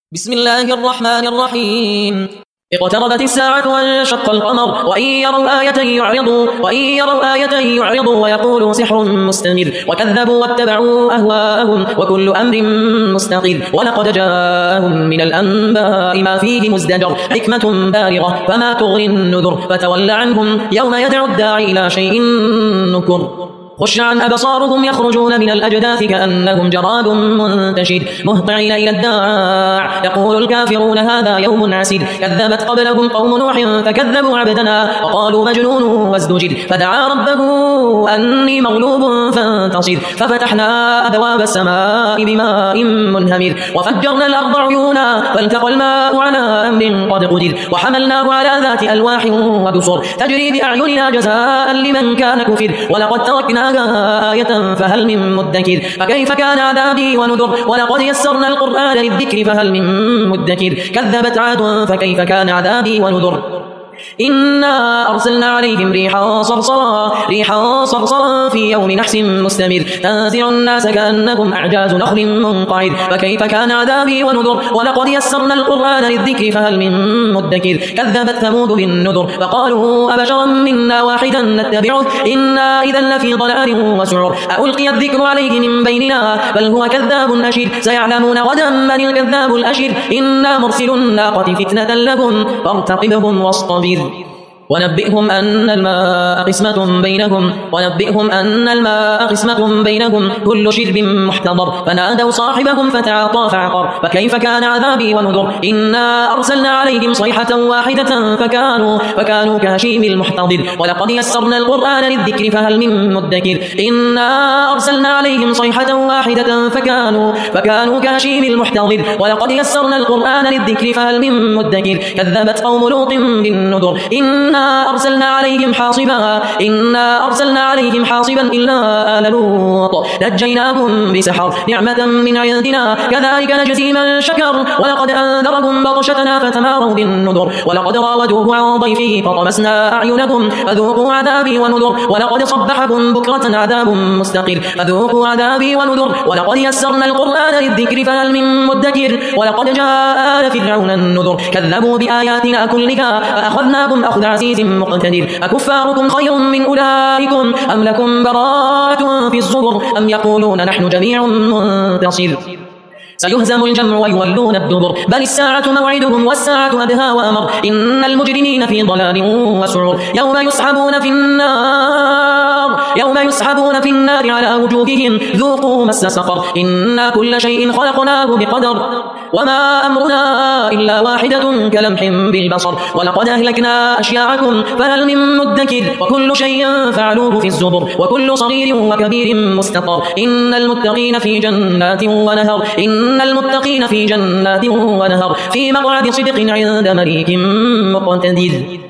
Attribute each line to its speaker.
Speaker 1: بسم الله الرحمن الرحيم. اقتربت الساعة وانشق القمر وإن يروا آية يعرضوا ويقولوا سحر مستمر وكذبوا واتبعوا أهواءهم وكل أمر مستقر ولقد جاءهم من الأنباء ما فيه مزدجر حكمة بالغة فما تغني النذر فتول عنهم يوم يدعو الداعي إلى شيء نكر خش عن أبصارهم يخرجون من الأجداث كأنهم جراد منتشر مهطعين إلى الداع يقول الكافرون هذا يوم عسير كذبت قبلهم قوم نوح فكذبوا عبدنا وقالوا مجنون وازدجر فدعا ربه أني مغلوب فانتصر ففتحنا أبواب السماء بماء منهمر وفجرنا الأرض عيونا فالتقى الماء على أمر قد قدر وحملناه على ذات ألواح ودسر تجري بأعيننا جزاء لمن كان كفر ولقد تركنا آية فهل من مدكر فكيف كان عذابي ونذر ولقد يسرنا القرآن للذكر فهل من مدكر كذبت عاد فكيف كان عذابي ونذر إنا أرسلنا عليهم ريحا صرصرا في يوم نحس مستمر تنزع الناس كأنهم أعجاز نخل منقعر فكيف كان عذابي ونذر ولقد يسرنا القرآن للذكر فهل من مدكر كذبت ثمود بالنذر فقالوا أبشرا منا واحدا نتبعه إنا إذا لفي ضلال وسعر ألقي الذكر عليه من بيننا بل هو كذاب أشر سيعلمون غدا من الكذاب الأشر إنا مرسل الناقة فتنة لهم فارتقبهم واصطبر ونبئهم أن الماء قسمة بينهم كل شرب محتضر فنادوا صاحبهم فتعاطى فعقر فكيف كان عذابي ونذر إنا أرسلنا عليهم صيحة واحدة فكانوا كهشيم المحتضر ولقد يسرنا القرآن للذكر فهل من مدكر إنا أرسلنا عليهم صيحة واحدة فكانوا كهشيم المحتضر ولقد يسرنا القرآن للذكر فهل من مدكر كذبت قوم لوط بالنذر إنا أرسلنا عليهم حاصبا إلا آل لوط نجيناهم بسحر نعمة من عندنا كذلك نجزي من شكر ولقد أنذرهم بطشتنا فتماروا بالنذر ولقد راودوه عن ضيفه فطمسنا أعينهم فذوقوا عذابي ونذر ولقد صبحهم بكرة عذاب مستقر فذوقوا عذابي ونذر ولقد يسرنا القرآن للذكر فهل من مدكر ولقد جاء آل فرعون النذر كذبوا بآياتنا كلها فأخذناهم أخذ عزيز مقتدر أكفاركم خير من أولئكم أم لكم براءة في الزبر أم يقولون نحن جميع منتصر سيهزم الجمع ويولون الدبر بل الساعة موعدهم والساعة أدهى وأمر إن المجرمين في ضلال وسعر يوم يسحبون في النار على وجوههم ذوقوا مس سقر إنا كل شيء خلقناه بقدر وما أمرنا إلا واحدة كلمح بالبصر ولقد أهلكنا أشياعكم فهل من مدكر وكل شيء فعلوه في الزبر وكل صغير وكبير مستقر إن المتقين في جنات ونهر في مقعد صدق عند مليك مقتدر